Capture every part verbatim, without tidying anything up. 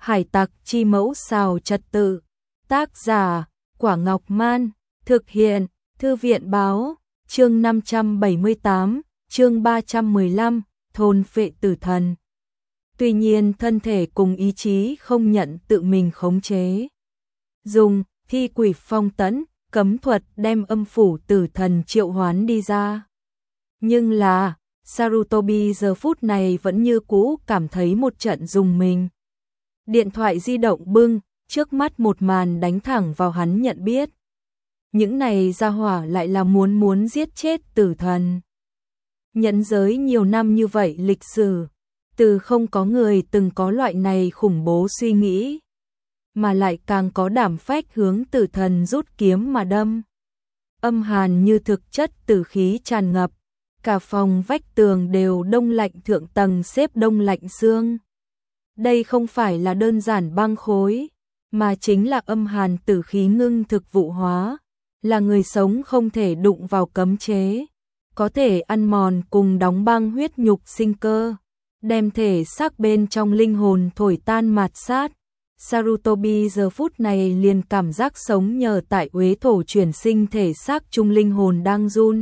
Hải tặc chi mẫu xào trật tự. Tác giả, Quả Ngọc Man. Thực hiện, Thư viện báo. Chương năm trăm bảy mươi tám, chương ba trăm mười lăm, thôn phệ tử thần. Tuy nhiên thân thể cùng ý chí không nhận tự mình khống chế. Dùng thi quỷ phong tấn, cấm thuật đem âm phủ tử thần triệu hoán đi ra. Nhưng là, Sarutobi giờ phút này vẫn như cũ cảm thấy một trận rùng mình. Điện thoại di động bưng, trước mắt một màn đánh thẳng vào hắn nhận biết. Những này gia hỏa lại là muốn muốn giết chết tử thần. Nhẫn giới nhiều năm như vậy lịch sử, từ không có người từng có loại này khủng bố suy nghĩ, mà lại càng có đảm phách hướng tử thần rút kiếm mà đâm. Âm hàn như thực chất tử khí tràn ngập, cả phòng vách tường đều đông lạnh thượng tầng xếp đông lạnh xương. Đây không phải là đơn giản băng khối, mà chính là âm hàn tử khí ngưng thực vụ hóa, là người sống không thể đụng vào cấm chế, có thể ăn mòn cùng đóng băng huyết nhục sinh cơ, đem thể xác bên trong linh hồn thổi tan mạt sát. Sarutobi giờ phút này liền cảm giác sống nhờ tại uế thổ chuyển sinh thể xác trung linh hồn đang run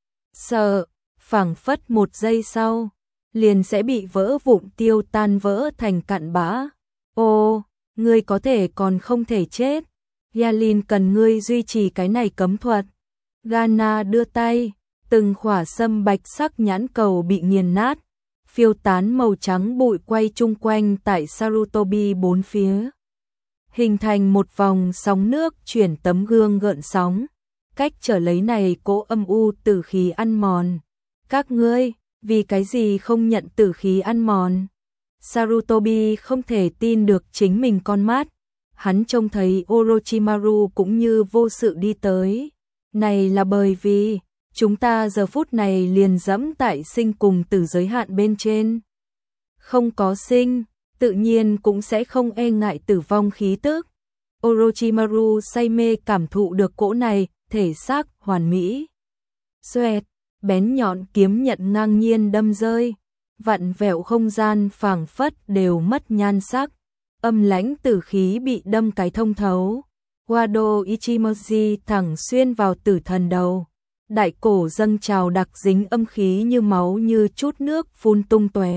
sợ, phảng phất một giây sau liền sẽ bị vỡ vụn tiêu tan vỡ thành cặn bã. Ô, ngươi có thể còn không thể chết. Yalin cần ngươi duy trì cái này cấm thuật. Gana đưa tay, từng khỏa sâm bạch sắc nhãn cầu bị nghiền nát, phiêu tán màu trắng bụi quay chung quanh tại Sarutobi bốn phía, hình thành một vòng sóng nước chuyển tấm gương gợn sóng, cách trở lấy này cỗ âm u tử khí ăn mòn. Các ngươi, vì cái gì không nhận tử khí ăn mòn? Sarutobi không thể tin được chính mình con mắt. Hắn trông thấy Orochimaru cũng như vô sự đi tới. Này là bởi vì chúng ta giờ phút này liền dẫm tại sinh cùng tử giới hạn bên trên. Không có sinh, tự nhiên cũng sẽ không e ngại tử vong khí tức. Orochimaru say mê cảm thụ được cỗ này, thể xác hoàn mỹ. Xoẹt, bén nhọn kiếm nhận ngang nhiên đâm rơi, vặn vẹo không gian phảng phất đều mất nhan sắc. Âm lãnh tử khí bị đâm cái thông thấu. Wado Ichimoji thẳng xuyên vào tử thần đầu. Đại cổ dâng trào đặc dính âm khí như máu như chút nước phun tung tóe.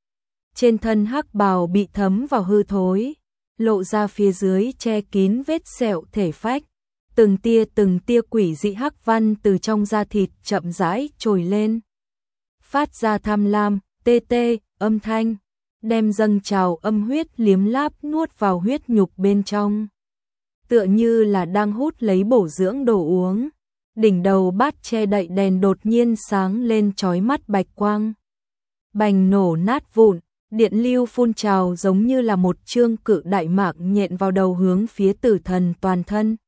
Trên thân hắc bào bị thấm vào hư thối, lộ ra phía dưới che kín vết sẹo thể phách. Từng tia từng tia quỷ dị hắc văn từ trong da thịt chậm rãi trồi lên. Phát ra tham lam, tê tê, âm thanh, đem dâng trào âm huyết liếm láp nuốt vào huyết nhục bên trong. Tựa như là đang hút lấy bổ dưỡng đồ uống. Đỉnh đầu bát che đậy đèn đột nhiên sáng lên chói mắt bạch quang. Bành nổ nát vụn, điện lưu phun trào giống như là một chương cự đại mạc nhện vào đầu hướng phía tử thần toàn thân.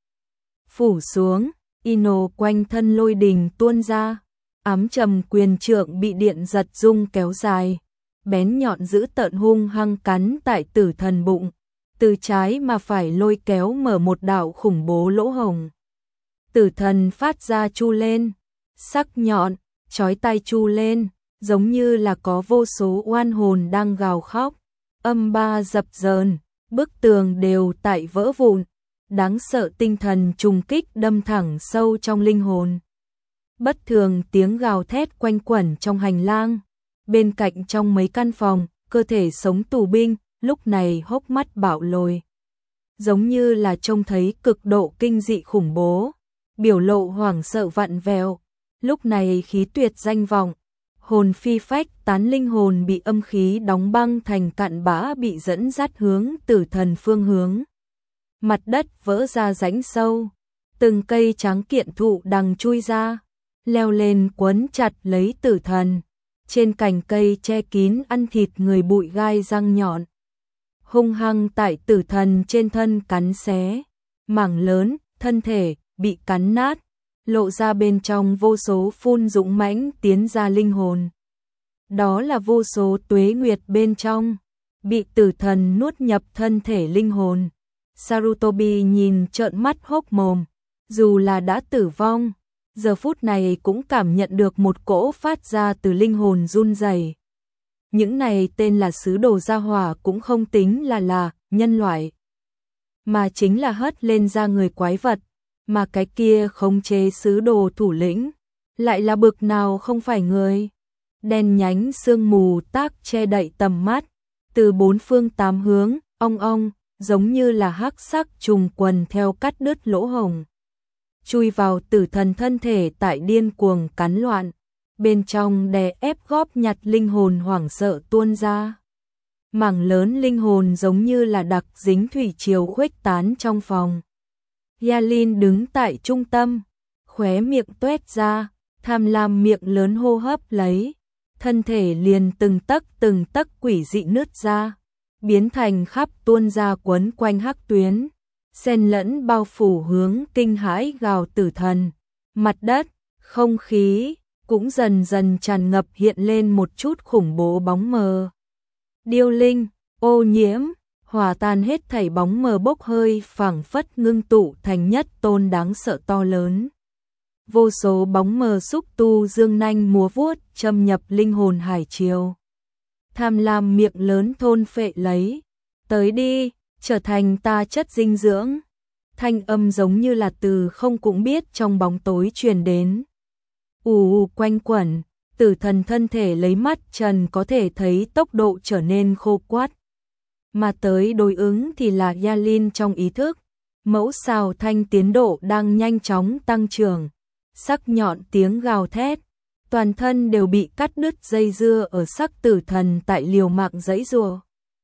Phủ xuống, Ino quanh thân lôi đình tuôn ra, ám trầm quyền trượng bị điện giật rung kéo dài, bén nhọn giữ tợn hung hăng cắn tại tử thần bụng, từ trái mà phải lôi kéo mở một đạo khủng bố lỗ hổng. Tử thần phát ra chu lên, sắc nhọn, chói tai chu lên, giống như là có vô số oan hồn đang gào khóc, âm ba dập dờn, bức tường đều tại vỡ vụn. Đáng sợ tinh thần trùng kích đâm thẳng sâu trong linh hồn. Bất thường tiếng gào thét quanh quẩn trong hành lang. Bên cạnh trong mấy căn phòng, cơ thể sống tù binh, lúc này hốc mắt bạo lồi. Giống như là trông thấy cực độ kinh dị khủng bố. Biểu lộ hoảng sợ vặn vẹo. Lúc này khí tuyệt danh vọng. Hồn phi phách tán linh hồn bị âm khí đóng băng thành cặn bã bị dẫn dắt hướng tử thần phương hướng. Mặt đất vỡ ra rãnh sâu, từng cây tráng kiện thụ đằng chui ra, leo lên quấn chặt lấy tử thần. Trên cành cây che kín ăn thịt người bụi gai răng nhọn, hung hăng tại tử thần trên thân cắn xé, mảng lớn thân thể bị cắn nát, lộ ra bên trong vô số phun dũng mãnh tiến ra linh hồn. Đó là vô số tuế nguyệt bên trong bị tử thần nuốt nhập thân thể linh hồn. Sarutobi nhìn trợn mắt hốc mồm, dù là đã tử vong, giờ phút này cũng cảm nhận được một cỗ phát ra từ linh hồn run rẩy. Những này tên là sứ đồ gia hỏa cũng không tính là là nhân loại, mà chính là hất lên ra người quái vật, mà cái kia khống chế sứ đồ thủ lĩnh, lại là bực nào không phải người. Đen nhánh sương mù tác che đậy tầm mắt, từ bốn phương tám hướng, ong ong, giống như là hắc sắc trùng quần theo cắt đứt lỗ hổng. Chui vào tử thần thân thể tại điên cuồng cắn loạn, bên trong đè ép góp nhặt linh hồn hoảng sợ tuôn ra. Mảng lớn linh hồn giống như là đặc dính thủy triều khuếch tán trong phòng. Yalin đứng tại trung tâm, khóe miệng tuét ra, tham lam miệng lớn hô hấp lấy, thân thể liền từng tấc từng tấc quỷ dị nứt ra, biến thành khắp tuôn ra quấn quanh hắc tuyến, xen lẫn bao phủ hướng kinh hãi gào tử thần. Mặt đất, không khí cũng dần dần tràn ngập hiện lên một chút khủng bố bóng mờ. Điêu linh, ô nhiễm, hòa tan hết thảy bóng mờ bốc hơi phảng phất ngưng tụ thành nhất tôn đáng sợ to lớn. Vô số bóng mờ xúc tu dương nanh múa vuốt châm nhập linh hồn hải triều. Tham lam miệng lớn thôn phệ lấy, tới đi, trở thành ta chất dinh dưỡng. Thanh âm giống như là từ không cũng biết trong bóng tối truyền đến. Ù ù quanh quẩn, tử thần thân thể lấy mắt trần có thể thấy tốc độ trở nên khô quắt. Mà tới đối ứng thì là Yalin trong ý thức, mẫu xào thanh tiến độ đang nhanh chóng tăng trưởng, sắc nhọn tiếng gào thét, toàn thân đều bị cắt đứt dây dưa ở sắc tử thần tại liều mạng giãy giụa.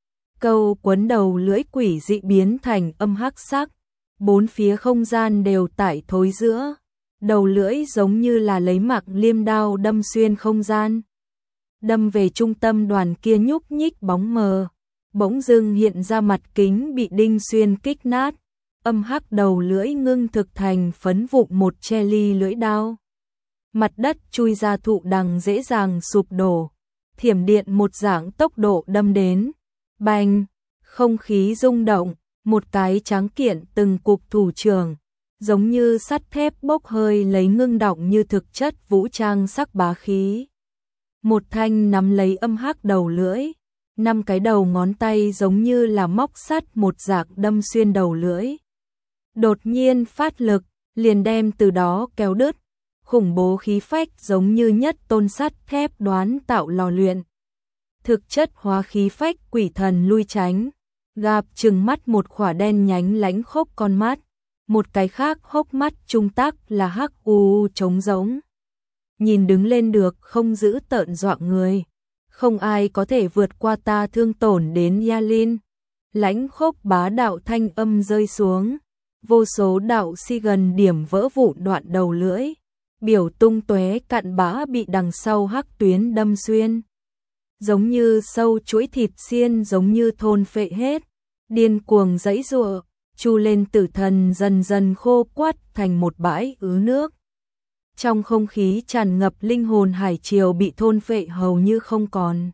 Câu quấn đầu lưỡi quỷ dị biến thành âm hắc sắc, bốn phía không gian đều tại thối giữa, đầu lưỡi giống như là lấy mặc liêm đao đâm xuyên không gian, đâm về trung tâm đoàn kia nhúc nhích bóng mờ. Bỗng dưng hiện ra mặt kính bị đinh xuyên kích nát, âm hắc đầu lưỡi ngưng thực thành phấn vụn một che ly lưỡi đao. Mặt đất chui ra thụ đằng dễ dàng sụp đổ, thiểm điện một dạng tốc độ đâm đến. Bành, không khí rung động, một cái tráng kiện từng cục thủ trưởng, giống như sắt thép bốc hơi lấy ngưng động như thực chất vũ trang sắc bá khí. Một thanh nắm lấy âm hắc đầu lưỡi, năm cái đầu ngón tay giống như là móc sắt một dạng đâm xuyên đầu lưỡi. Đột nhiên phát lực, liền đem từ đó kéo đứt, khủng bố khí phách giống như nhất tôn sắt thép đoán tạo lò luyện. Thực chất hóa khí phách quỷ thần lui tránh, gạp trừng mắt một khỏa đen nhánh lánh khốc con mắt, một cái khác hốc mắt trung tác là hắc u trống rỗng. Nhìn đứng lên được không giữ tợn dọa người. Không ai có thể vượt qua ta thương tổn đến Yalin. Lãnh khốc bá đạo thanh âm rơi xuống, vô số đạo si gần điểm vỡ vụn đoạn đầu lưỡi, biểu tung tóe cặn bã bị đằng sau hắc tuyến đâm xuyên. Giống như sâu chuỗi thịt xiên giống như thôn phệ hết, điên cuồng giãy giụa, chu lên tử thần dần dần khô quắt thành một bãi ứ nước. Trong không khí tràn ngập linh hồn hải triều bị thôn phệ hầu như không còn.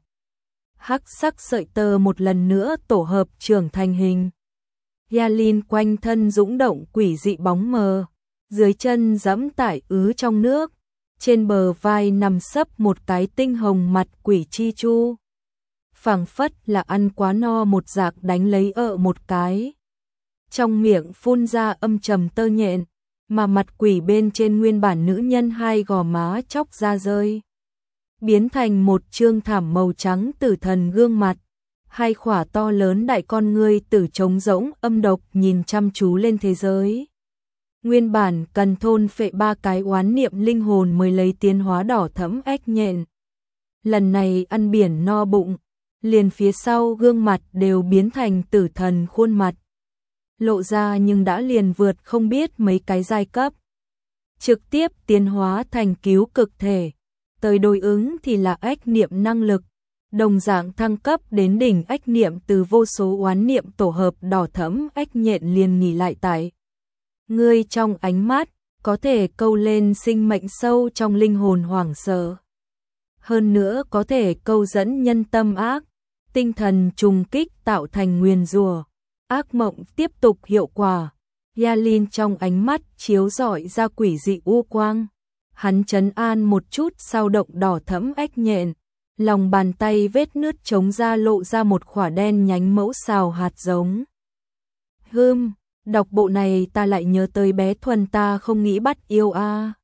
Hắc sắc sợi tơ một lần nữa tổ hợp trưởng thành hình. Yalin quanh thân dũng động quỷ dị bóng mờ, dưới chân giẫm tải ứ trong nước, trên bờ vai nằm sấp một cái tinh hồng mặt quỷ chi chu. Phảng phất là ăn quá no một dạc đánh lấy ợ một cái. Trong miệng phun ra âm trầm tơ nhện, mà mặt quỷ bên trên nguyên bản nữ nhân hai gò má chóc ra rơi, biến thành một trương thảm màu trắng tử thần gương mặt, hai khỏa to lớn đại con ngươi tử trống rỗng âm độc nhìn chăm chú lên thế giới. Nguyên bản cần thôn phệ ba cái oán niệm linh hồn mới lấy tiến hóa đỏ thẫm ếch nhện. Lần này ăn biển no bụng, liền phía sau gương mặt đều biến thành tử thần khuôn mặt. Lộ ra nhưng đã liền vượt không biết mấy cái giai cấp. Trực tiếp tiến hóa thành cứu cực thể, tới đối ứng thì là ếch niệm năng lực, đồng dạng thăng cấp đến đỉnh ếch niệm từ vô số oán niệm tổ hợp đỏ thẫm ếch nhện liền nghỉ lại tại. Ngươi trong ánh mắt, có thể câu lên sinh mệnh sâu trong linh hồn hoảng sợ. Hơn nữa có thể câu dẫn nhân tâm ác, tinh thần trùng kích tạo thành nguyền rủa. Ác mộng tiếp tục hiệu quả. Yalin trong ánh mắt chiếu rọi ra quỷ dị u quang. Hắn trấn an một chút sao động đỏ thẫm ếch nhện, lòng bàn tay vết nứt trống ra lộ ra một khỏa đen nhánh mẫu xào hạt giống. Hưm, đọc bộ này ta lại nhớ tới bé Thuần ta không nghĩ bắt yêu a.